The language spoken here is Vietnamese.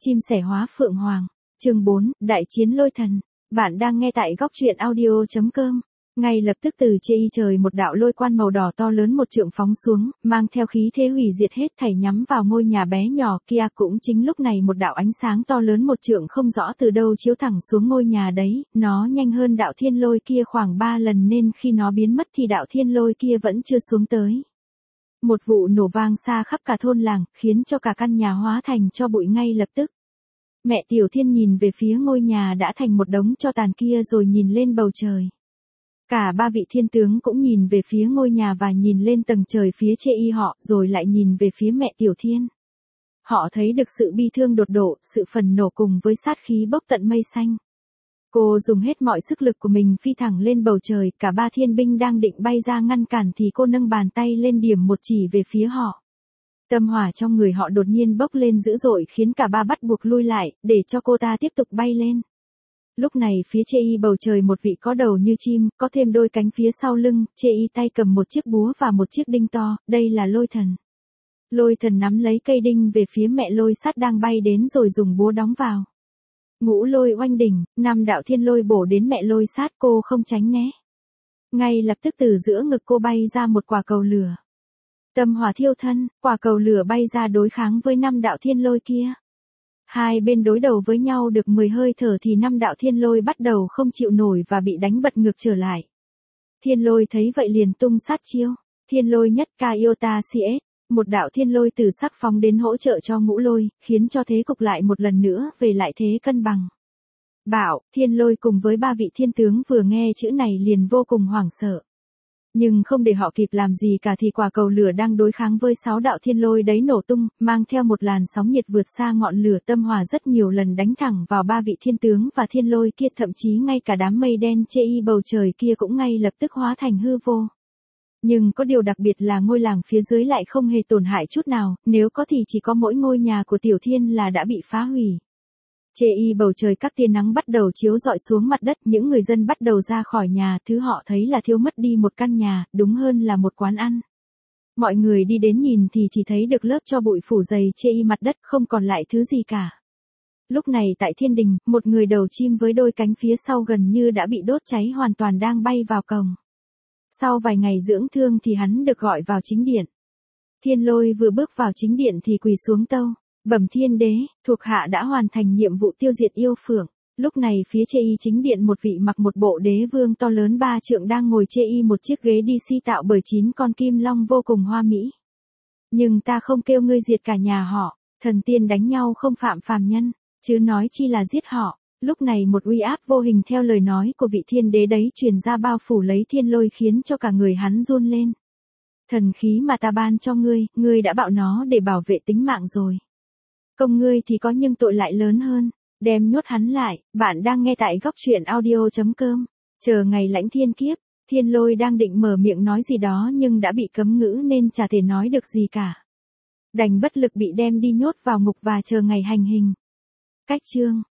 Chim sẻ hóa phượng hoàng. Chương 4, Đại chiến lôi thần. Bạn đang nghe tại góc truyện audio.com. Ngay lập tức từ trên trời một đạo lôi quan màu đỏ to lớn một trượng phóng xuống, mang theo khí thế hủy diệt hết thảy nhắm vào ngôi nhà bé nhỏ kia. Cũng chính lúc này một đạo ánh sáng to lớn một trượng không rõ từ đâu chiếu thẳng xuống ngôi nhà đấy, nó nhanh hơn đạo thiên lôi kia khoảng 3 lần nên khi nó biến mất thì đạo thiên lôi kia vẫn chưa xuống tới. Một vụ nổ vang xa khắp cả thôn làng, khiến cho cả căn nhà hóa thành tro bụi ngay lập tức. Mẹ Tiểu Thiên nhìn về phía ngôi nhà đã thành một đống tro tàn kia rồi nhìn lên bầu trời. Cả ba vị thiên tướng cũng nhìn về phía ngôi nhà và nhìn lên tầng trời phía trên họ rồi lại nhìn về phía mẹ Tiểu Thiên. Họ thấy được sự bi thương đột đổ, sự phần nổ cùng với sát khí bốc tận mây xanh. Cô dùng hết mọi sức lực của mình phi thẳng lên bầu trời, cả ba thiên binh đang định bay ra ngăn cản thì cô nâng bàn tay lên điểm một chỉ về phía họ. Tâm hỏa trong người họ đột nhiên bốc lên dữ dội khiến cả ba bắt buộc lui lại, để cho cô ta tiếp tục bay lên. Lúc này phía trên bầu trời một vị có đầu như chim, có thêm đôi cánh phía sau lưng, trên tay cầm một chiếc búa và một chiếc đinh to, đây là lôi thần. Lôi thần nắm lấy cây đinh về phía mẹ lôi sắt đang bay đến rồi dùng búa đóng vào. Ngũ lôi oanh đỉnh, 5 đạo thiên lôi bổ đến mẹ lôi sát, cô không tránh né. Ngay lập tức từ giữa ngực cô bay ra một quả cầu lửa. Tâm hỏa thiêu thân, quả cầu lửa bay ra đối kháng với 5 đạo thiên lôi kia. Hai bên đối đầu với nhau được 10 hơi thở thì 5 đạo thiên lôi bắt đầu không chịu nổi và bị đánh bật ngược trở lại. Thiên lôi thấy vậy liền tung sát chiêu. Thiên lôi nhất Kaiota CS. Một đạo thiên lôi từ sắc phóng đến hỗ trợ cho ngũ lôi, khiến cho thế cục lại một lần nữa về lại thế cân bằng. Bảo, thiên lôi cùng với ba vị thiên tướng vừa nghe chữ này liền vô cùng hoảng sợ. Nhưng không để họ kịp làm gì cả thì quả cầu lửa đang đối kháng với 6 đạo thiên lôi đấy nổ tung, mang theo một làn sóng nhiệt vượt xa ngọn lửa tâm hỏa rất nhiều lần đánh thẳng vào ba vị thiên tướng và thiên lôi kia, thậm chí ngay cả đám mây đen trên bầu trời kia cũng ngay lập tức hóa thành hư vô. Nhưng có điều đặc biệt là ngôi làng phía dưới lại không hề tổn hại chút nào, nếu có thì chỉ có mỗi ngôi nhà của Tiểu Thiên là đã bị phá hủy. Trên bầu trời các tia nắng bắt đầu chiếu rọi xuống mặt đất, những người dân bắt đầu ra khỏi nhà, thứ họ thấy là thiếu mất đi một căn nhà, đúng hơn là một quán ăn. Mọi người đi đến nhìn thì chỉ thấy được lớp tro bụi phủ dày trên mặt đất, không còn lại thứ gì cả. Lúc này tại thiên đình, một người đầu chim với đôi cánh phía sau gần như đã bị đốt cháy hoàn toàn đang bay vào cổng. Sau vài ngày dưỡng thương thì hắn được gọi vào chính điện. Thiên lôi vừa bước vào chính điện thì quỳ xuống tâu. Bẩm thiên đế, thuộc hạ đã hoàn thành nhiệm vụ tiêu diệt yêu phượng. Lúc này phía trên chính điện một vị mặc một bộ đế vương to lớn 3 trượng đang ngồi trên một chiếc ghế DC tạo bởi 9 con kim long vô cùng hoa mỹ. Nhưng ta không kêu ngươi diệt cả nhà họ, thần tiên đánh nhau không phạm phàm nhân, chứ nói chi là giết họ. Lúc này một uy áp vô hình theo lời nói của vị thiên đế đấy truyền ra bao phủ lấy thiên lôi khiến cho cả người hắn run lên. Thần khí mà ta ban cho ngươi đã bạo nó để bảo vệ tính mạng rồi. Công ngươi thì có nhưng tội lại lớn hơn, đem nhốt hắn lại. Bạn đang nghe tại góc truyện audio.com. Chờ ngày lãnh thiên kiếp, thiên lôi đang định mở miệng nói gì đó nhưng đã bị cấm ngữ nên chả thể nói được gì cả. Đành bất lực bị đem đi nhốt vào ngục và chờ ngày hành hình. Cách chương